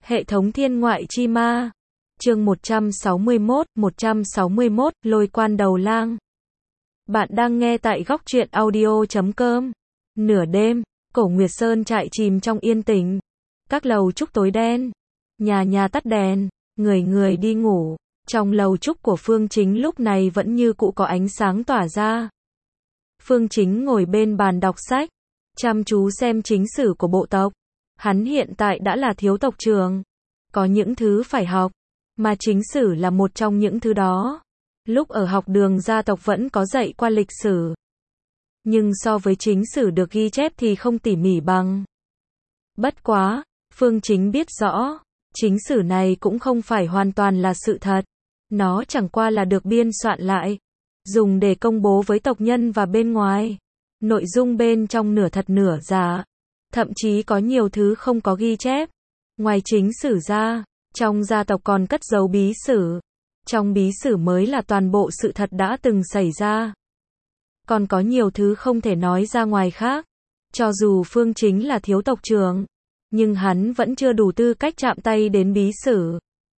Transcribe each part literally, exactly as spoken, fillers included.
Hệ thống thiên ngoại chi ma. Chương một trăm sáu mươi mốt, một trăm sáu mươi mốt, lôi quan đầu lang. Bạn đang nghe tại góc truyện audio chấm com. Nửa đêm, Cổ Nguyệt Sơn trại chìm trong yên tĩnh. Các lầu trúc tối đen, nhà nhà tắt đèn, người người đi ngủ. Trong lầu trúc của Phương Chính lúc này vẫn như cũ có ánh sáng tỏa ra. Phương Chính ngồi bên bàn đọc sách, chăm chú xem chính sử của bộ tộc. Hắn hiện tại đã là thiếu tộc trưởng, có những thứ phải học, mà chính sử là một trong những thứ đó. Lúc ở học đường gia tộc vẫn có dạy qua lịch sử, nhưng so với chính sử được ghi chép thì không tỉ mỉ bằng. Bất quá, Phương Chính biết rõ, chính sử này cũng không phải hoàn toàn là sự thật. Nó chẳng qua là được biên soạn lại, dùng để công bố với tộc nhân và bên ngoài. Nội dung bên trong nửa thật nửa giả, thậm chí có nhiều thứ không có ghi chép. Ngoài chính sử ra, trong gia tộc còn cất giấu bí sử. Trong bí sử mới là toàn bộ sự thật đã từng xảy ra. Còn có nhiều thứ không thể nói ra ngoài khác. Cho dù Phương Chính là thiếu tộc trưởng, nhưng hắn vẫn chưa đủ tư cách chạm tay đến bí sử.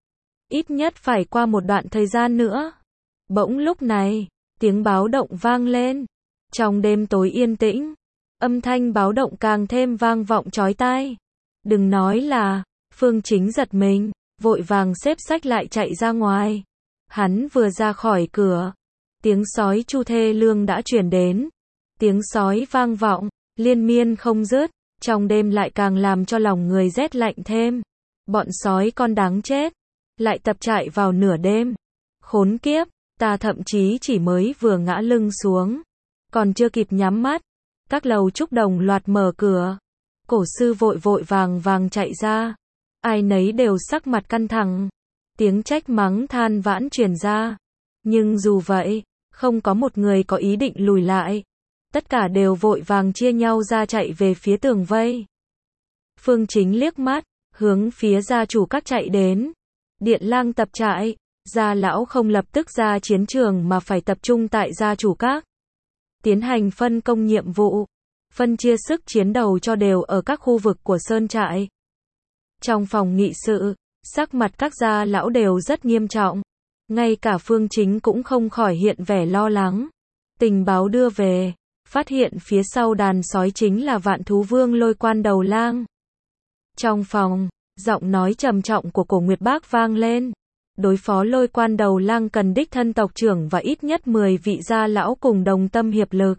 Ít nhất phải qua một đoạn thời gian nữa. Bỗng lúc này, tiếng báo động vang lên. Trong đêm tối yên tĩnh, âm thanh báo động càng thêm vang vọng chói tai. Đừng nói là, Phương Chính giật mình, vội vàng xếp sách lại chạy ra ngoài. Hắn vừa ra khỏi cửa, tiếng sói chu thê lương đã truyền đến. Tiếng sói vang vọng, liên miên không dứt, trong đêm lại càng làm cho lòng người rét lạnh thêm. Bọn sói con đáng chết, lại tập trại vào nửa đêm. Khốn kiếp, ta thậm chí chỉ mới vừa ngã lưng xuống, còn chưa kịp nhắm mắt, các lầu trúc đồng loạt mở cửa. Cổ sư vội vội vàng vàng chạy ra, ai nấy đều sắc mặt căng thẳng. Tiếng trách mắng than vãn truyền ra, nhưng dù vậy, không có một người có ý định lùi lại. Tất cả đều vội vàng chia nhau ra chạy về phía tường vây. Phương Chính liếc mắt, hướng phía gia chủ các chạy đến. Điện lang tập trại, gia lão không lập tức ra chiến trường mà phải tập trung tại gia chủ các. Tiến hành phân công nhiệm vụ, phân chia sức chiến đấu cho đều ở các khu vực của sơn trại. Trong phòng nghị sự, sắc mặt các gia lão đều rất nghiêm trọng. Ngay cả Phương Chính cũng không khỏi hiện vẻ lo lắng. Tình báo đưa về, phát hiện phía sau đàn sói chính là Vạn Thú Vương Lôi Quan Đầu Lang. Trong phòng, giọng nói trầm trọng của Cổ Nguyệt Bác vang lên. Đối phó Lôi Quan Đầu Lang cần đích thân tộc trưởng và ít nhất mười vị gia lão cùng đồng tâm hiệp lực.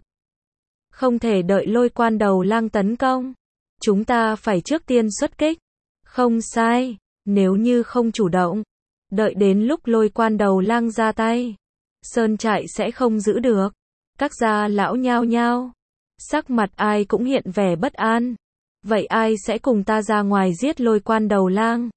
Không thể đợi Lôi Quan Đầu Lang tấn công. Chúng ta phải trước tiên xuất kích. Không sai, nếu như không chủ động, đợi đến lúc Lôi Quan Đầu Lang ra tay, sơn trại sẽ không giữ được. Các gia lão nhao nhao, sắc mặt ai cũng hiện vẻ bất an. Vậy ai sẽ cùng ta ra ngoài giết Lôi Quan Đầu Lang?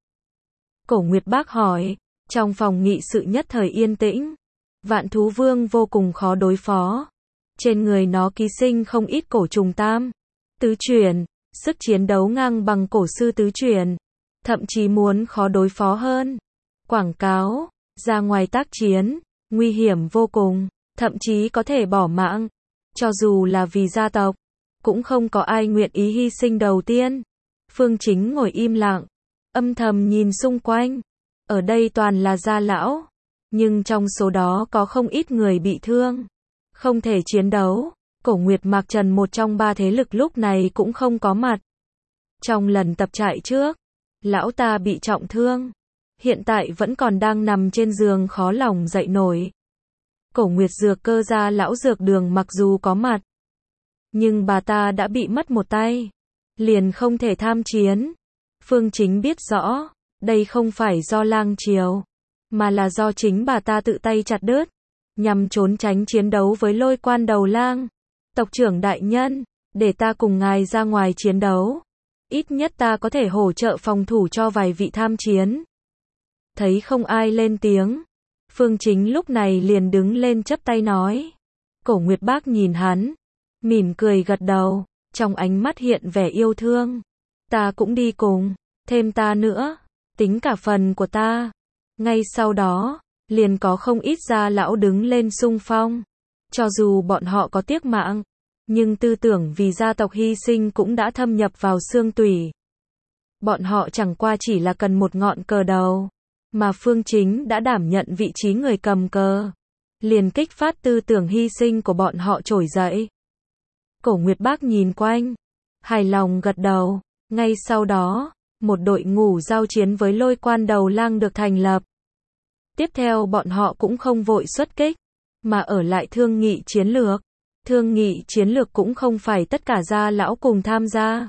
Cổ Nguyệt Bác hỏi. Trong phòng nghị sự nhất thời yên tĩnh. Vạn Thú Vương vô cùng khó đối phó. Trên người nó ký sinh không ít cổ trùng tam, tứ chuyển, sức chiến đấu ngang bằng cổ sư tứ chuyển, thậm chí muốn khó đối phó hơn. Quảng cáo, ra ngoài tác chiến, nguy hiểm vô cùng, thậm chí có thể bỏ mạng. Cho dù là vì gia tộc, cũng không có ai nguyện ý hy sinh đầu tiên. Phương Chính ngồi im lặng, âm thầm nhìn xung quanh. Ở đây toàn là gia lão, nhưng trong số đó có không ít người bị thương, không thể chiến đấu. Cổ Nguyệt Mạc Trần một trong ba thế lực lúc này cũng không có mặt. Trong lần tập trại trước, lão ta bị trọng thương, hiện tại vẫn còn đang nằm trên giường khó lòng dậy nổi. Cổ Nguyệt Dược Cơ gia lão dược đường mặc dù có mặt, nhưng bà ta đã bị mất một tay, liền không thể tham chiến. Phương Chính biết rõ, đây không phải do lang triều, mà là do chính bà ta tự tay chặt đứt, nhằm trốn tránh chiến đấu với Lôi Quan Đầu Lang. Tộc trưởng đại nhân, để ta cùng ngài ra ngoài chiến đấu. Ít nhất ta có thể hỗ trợ phòng thủ cho vài vị tham chiến. Thấy không ai lên tiếng, Phương Chính lúc này liền đứng lên chắp tay nói. Cổ Nguyệt Bác nhìn hắn, mỉm cười gật đầu, trong ánh mắt hiện vẻ yêu thương. Ta cũng đi cùng, thêm ta nữa, tính cả phần của ta. Ngay sau đó, liền có không ít gia lão đứng lên xung phong. Cho dù bọn họ có tiếc mạng, nhưng tư tưởng vì gia tộc hy sinh cũng đã thâm nhập vào xương tủy. Bọn họ chẳng qua chỉ là cần một ngọn cờ đầu, mà Phương Chính đã đảm nhận vị trí người cầm cờ. Liền kích phát tư tưởng hy sinh của bọn họ trỗi dậy. Cổ Nguyệt Bác nhìn quanh, hài lòng gật đầu. Ngay sau đó, một đội ngũ giao chiến với Lôi Quan Đầu Lang được thành lập. Tiếp theo bọn họ cũng không vội xuất kích, mà ở lại thương nghị chiến lược. Thương nghị chiến lược cũng không phải tất cả gia lão cùng tham gia.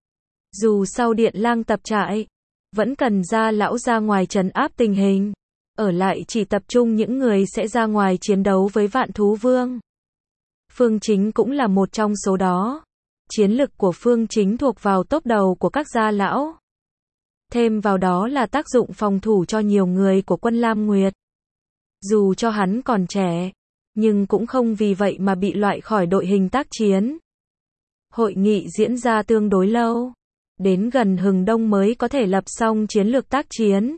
Dù sau Điện Lang tập trại, vẫn cần gia lão ra ngoài trấn áp tình hình. Ở lại chỉ tập trung những người sẽ ra ngoài chiến đấu với Vạn Thú Vương. Phương Chính cũng là một trong số đó. Chiến lực của Phương Chính thuộc vào top đầu của các gia lão. Thêm vào đó là tác dụng phòng thủ cho nhiều người của quân Lam Nguyệt. Dù cho hắn còn trẻ, nhưng cũng không vì vậy mà bị loại khỏi đội hình tác chiến. Hội nghị diễn ra tương đối lâu. Đến gần hừng đông mới có thể lập xong chiến lược tác chiến.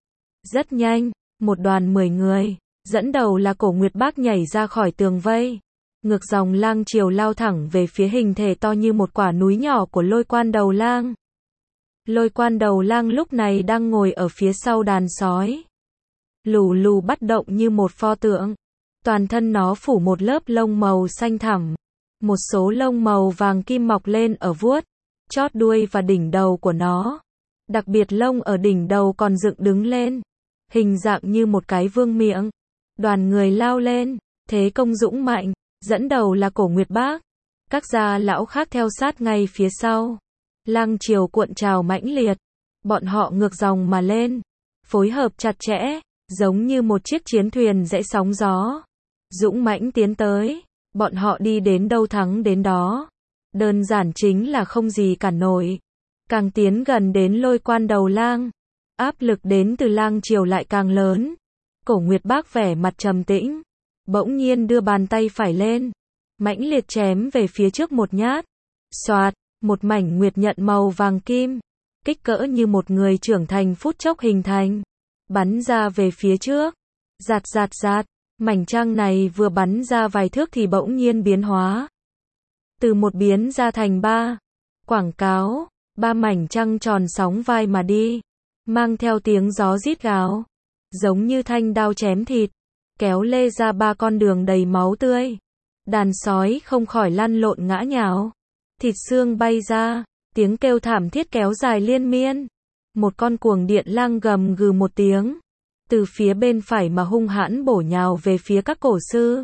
Rất nhanh, một đoàn mười người, dẫn đầu là Cổ Nguyệt Bác nhảy ra khỏi tường vây. Ngược dòng lang chiều lao thẳng về phía hình thể to như một quả núi nhỏ của Lôi Quan Đầu Lang. Lôi Quan Đầu Lang lúc này đang ngồi ở phía sau đàn sói. Lù lù bắt động như một pho tượng. Toàn thân nó phủ một lớp lông màu xanh thẳm. Một số lông màu vàng kim mọc lên ở vuốt, chót đuôi và đỉnh đầu của nó. Đặc biệt lông ở đỉnh đầu còn dựng đứng lên. Hình dạng như một cái vương miệng. Đoàn người lao lên, thế công dũng mạnh. Dẫn đầu là Cổ Nguyệt Bác. Các gia lão khác theo sát ngay phía sau. Lang chiều cuộn trào mãnh liệt. Bọn họ ngược dòng mà lên. Phối hợp chặt chẽ, giống như một chiếc chiến thuyền dãy sóng gió. Dũng mãnh tiến tới. Bọn họ đi đến đâu thắng đến đó. Đơn giản chính là không gì cản nổi. Càng tiến gần đến Lôi Quan Đầu Lang, áp lực đến từ lang chiều lại càng lớn. Cổ Nguyệt Bác vẻ mặt trầm tĩnh, bỗng nhiên đưa bàn tay phải lên, mãnh liệt chém về phía trước một nhát. Xoạt, một mảnh nguyệt nhận màu vàng kim, kích cỡ như một người trưởng thành phút chốc hình thành, bắn ra về phía trước. Giạt giạt giạt, mảnh trăng này vừa bắn ra vài thước thì bỗng nhiên biến hóa. Từ một biến ra thành ba. Quảng cáo, ba mảnh trăng tròn sóng vai mà đi, mang theo tiếng gió rít gào, giống như thanh đao chém thịt, kéo lê ra ba con đường đầy máu tươi. Đàn sói không khỏi lăn lộn ngã nhào, thịt xương bay ra, tiếng kêu thảm thiết kéo dài liên miên. Một con cuồng điện lang gầm gừ một tiếng, từ phía bên phải mà hung hãn bổ nhào về phía các cổ sư.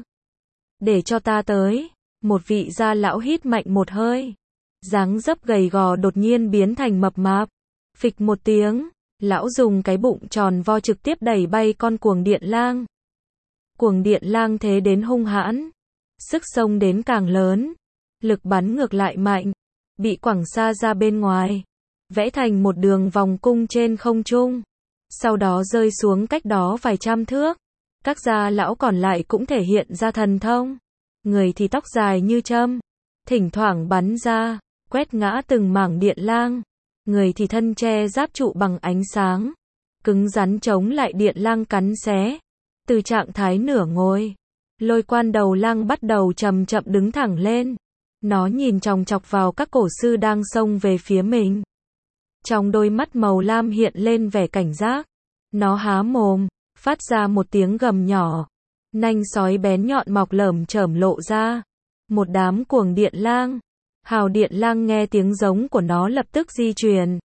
Để cho ta tới. Một vị gia lão hít mạnh một hơi. Dáng dấp gầy gò đột nhiên biến thành mập mạp. Phịch một tiếng, lão dùng cái bụng tròn vo trực tiếp đẩy bay con cuồng điện lang. Cuồng điện lang thế đến hung hãn, sức xông đến càng lớn, lực bắn ngược lại mạnh, bị quẳng xa ra bên ngoài, vẽ thành một đường vòng cung trên không trung, sau đó rơi xuống cách đó vài trăm thước. Các gia lão còn lại cũng thể hiện ra thần thông. Người thì tóc dài như châm, thỉnh thoảng bắn ra, quét ngã từng mảng điện lang. Người thì thân che giáp trụ bằng ánh sáng, cứng rắn chống lại điện lang cắn xé. Từ trạng thái nửa ngồi, Lôi Quan Đầu Lang bắt đầu chậm chậm đứng thẳng lên. Nó nhìn chòng chọc vào các cổ sư đang xông về phía mình. Trong đôi mắt màu lam hiện lên vẻ cảnh giác. Nó há mồm, phát ra một tiếng gầm nhỏ. Nanh sói bén nhọn mọc lởm chởm lộ ra. Một đám cuồng điện lang. Hào điện lang nghe tiếng giống của nó lập tức di chuyển.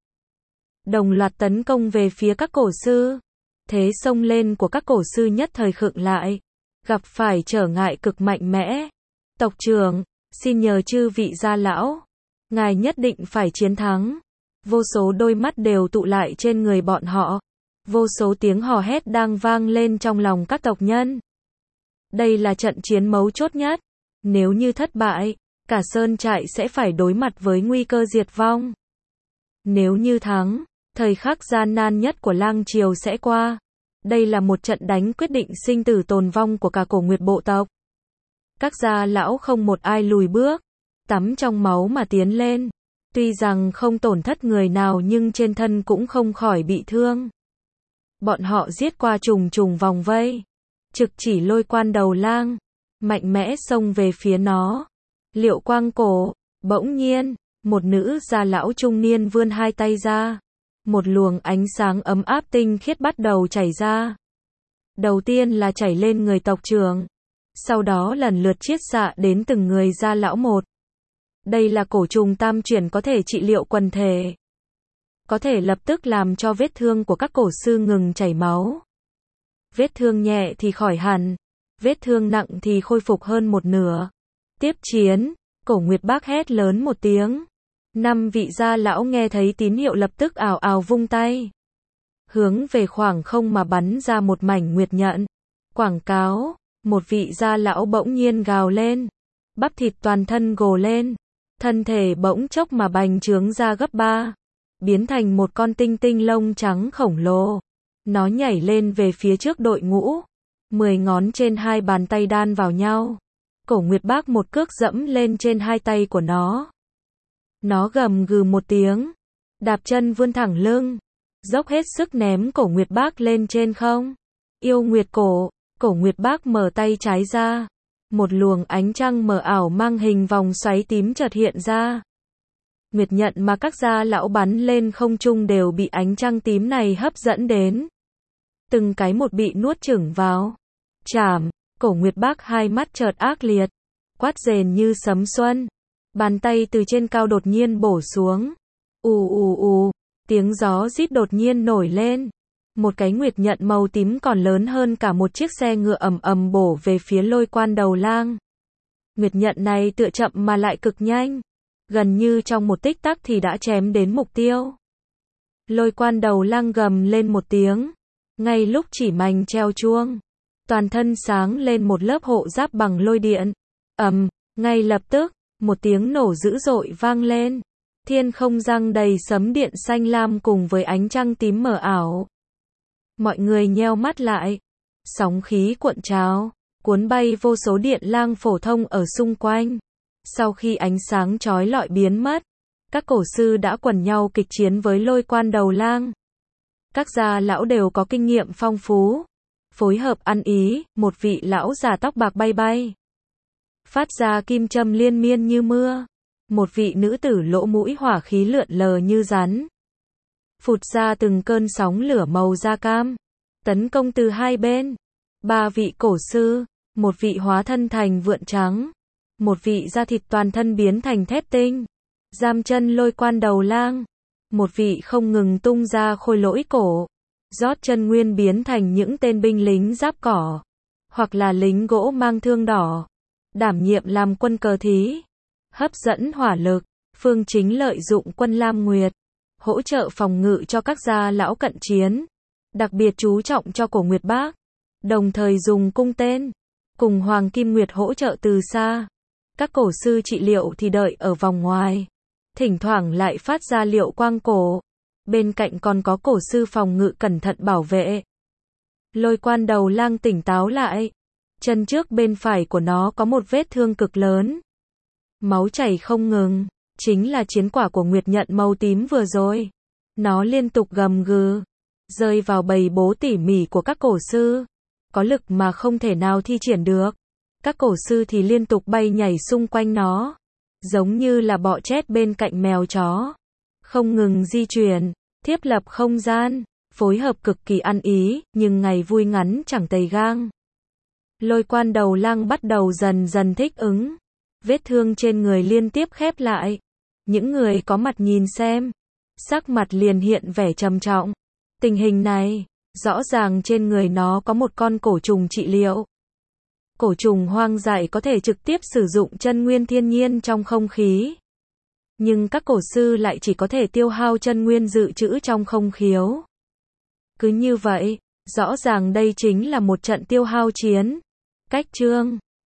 Đồng loạt tấn công về phía các cổ sư. Thế xông lên của các cổ sư nhất thời khựng lại. Gặp phải trở ngại cực mạnh mẽ. Tộc trưởng, xin nhờ chư vị gia lão. Ngài nhất định phải chiến thắng. Vô số đôi mắt đều tụ lại trên người bọn họ. Vô số tiếng hò hét đang vang lên trong lòng các tộc nhân. Đây là trận chiến mấu chốt nhất. Nếu như thất bại, cả sơn trại sẽ phải đối mặt với nguy cơ diệt vong. Nếu như thắng, thời khắc gian nan nhất của lang triều sẽ qua. Đây là một trận đánh quyết định sinh tử tồn vong của cả Cổ Nguyệt bộ tộc. Các gia lão không một ai lùi bước, tắm trong máu mà tiến lên. Tuy rằng không tổn thất người nào nhưng trên thân cũng không khỏi bị thương. Bọn họ giết qua trùng trùng vòng vây, trực chỉ Lôi Quan Đầu Lang, mạnh mẽ xông về phía nó. Liệu quang cổ, bỗng nhiên, một nữ gia lão trung niên vươn hai tay ra, một luồng ánh sáng ấm áp tinh khiết bắt đầu chảy ra. Đầu tiên là chảy lên người tộc trưởng, sau đó lần lượt chiết xạ đến từng người gia lão một. Đây là cổ trùng tam chuyển có thể trị liệu quần thể, có thể lập tức làm cho vết thương của các cổ sư ngừng chảy máu. Vết thương nhẹ thì khỏi hẳn, vết thương nặng thì khôi phục hơn một nửa. Tiếp chiến, Cổ Nguyệt Bác hét lớn một tiếng. Năm vị gia lão nghe thấy tín hiệu lập tức ào ào vung tay, hướng về khoảng không mà bắn ra một mảnh nguyệt nhận. Quảng cáo, một vị gia lão bỗng nhiên gào lên, bắp thịt toàn thân gồ lên, thân thể bỗng chốc mà bành trướng ra gấp ba, biến thành một con tinh tinh lông trắng khổng lồ. Nó nhảy lên về phía trước đội ngũ, mười ngón trên hai bàn tay đan vào nhau. Cổ Nguyệt Bác một cước dẫm lên trên hai tay của nó. Nó gầm gừ một tiếng, đạp chân vươn thẳng lưng, dốc hết sức ném Cổ Nguyệt Bác lên trên không. Yêu Nguyệt cổ, Cổ Nguyệt Bác mở tay trái ra, một luồng ánh trăng mờ ảo mang hình vòng xoáy tím chợt hiện ra. Nguyệt nhận mà các gia lão bắn lên không trung đều bị ánh trăng tím này hấp dẫn đến. Từng cái một bị nuốt chửng vào. Chảm, Cổ Nguyệt Bác hai mắt chợt ác liệt, quát rền như sấm xuân. Bàn tay từ trên cao đột nhiên bổ xuống. Ù ù ù, tiếng gió rít đột nhiên nổi lên. Một cái nguyệt nhận màu tím còn lớn hơn cả một chiếc xe ngựa ầm ầm bổ về phía Lôi Quan Đầu Lang. Nguyệt nhận này tựa chậm mà lại cực nhanh, gần như trong một tích tắc thì đã chém đến mục tiêu. Lôi Quan Đầu Lang gầm lên một tiếng, ngay lúc chỉ mành treo chuông, toàn thân sáng lên một lớp hộ giáp bằng lôi điện. Ầm, ngay lập tức, một tiếng nổ dữ dội vang lên. Thiên không giăng đầy sấm điện xanh lam cùng với ánh trăng tím mờ ảo. Mọi người nheo mắt lại. Sóng khí cuộn trào, cuốn bay vô số điện lang phổ thông ở xung quanh. Sau khi ánh sáng chói lọi biến mất, các cổ sư đã quần nhau kịch chiến với Lôi Quan Đầu Lang. Các gia lão đều có kinh nghiệm phong phú, phối hợp ăn ý. Một vị lão già tóc bạc bay bay, phát ra kim châm liên miên như mưa. Một vị nữ tử lỗ mũi hỏa khí lượn lờ như rắn, phụt ra từng cơn sóng lửa màu da cam, tấn công từ hai bên. Ba vị cổ sư, một vị hóa thân thành vượn trắng, một vị da thịt toàn thân biến thành thép tinh, giam chân Lôi Quan Đầu Lang. Một vị không ngừng tung ra khôi lỗi cổ, rót chân nguyên biến thành những tên binh lính giáp cỏ, hoặc là lính gỗ mang thương đỏ, đảm nhiệm làm quân cờ thí, hấp dẫn hỏa lực. Phương Chính lợi dụng quân Lam Nguyệt, hỗ trợ phòng ngự cho các gia lão cận chiến, đặc biệt chú trọng cho Cổ Nguyệt Bác, đồng thời dùng cung tên, cùng Hoàng Kim Nguyệt hỗ trợ từ xa. Các cổ sư trị liệu thì đợi ở vòng ngoài, thỉnh thoảng lại phát ra liệu quang cổ, bên cạnh còn có cổ sư phòng ngự cẩn thận bảo vệ. Lôi Quan Đầu Lang tỉnh táo lại, chân trước bên phải của nó có một vết thương cực lớn, máu chảy không ngừng, chính là chiến quả của nguyệt nhận màu tím vừa rồi. Nó liên tục gầm gừ, rơi vào bầy bố tỉ mỉ của các cổ sư, có lực mà không thể nào thi triển được. Các cổ sư thì liên tục bay nhảy xung quanh nó, giống như là bọ chét bên cạnh mèo chó, không ngừng di chuyển, thiết lập không gian, phối hợp cực kỳ ăn ý, nhưng ngày vui ngắn chẳng tầy gang. Lôi Quan Đầu Lang bắt đầu dần dần thích ứng, vết thương trên người liên tiếp khép lại. Những người có mặt nhìn xem, sắc mặt liền hiện vẻ trầm trọng. Tình hình này, rõ ràng trên người nó có một con cổ trùng trị liệu. Cổ trùng hoang dại có thể trực tiếp sử dụng chân nguyên thiên nhiên trong không khí, nhưng các cổ sư lại chỉ có thể tiêu hao chân nguyên dự trữ trong không khiếu. Cứ như vậy, rõ ràng đây chính là một trận tiêu hao chiến. Cách chương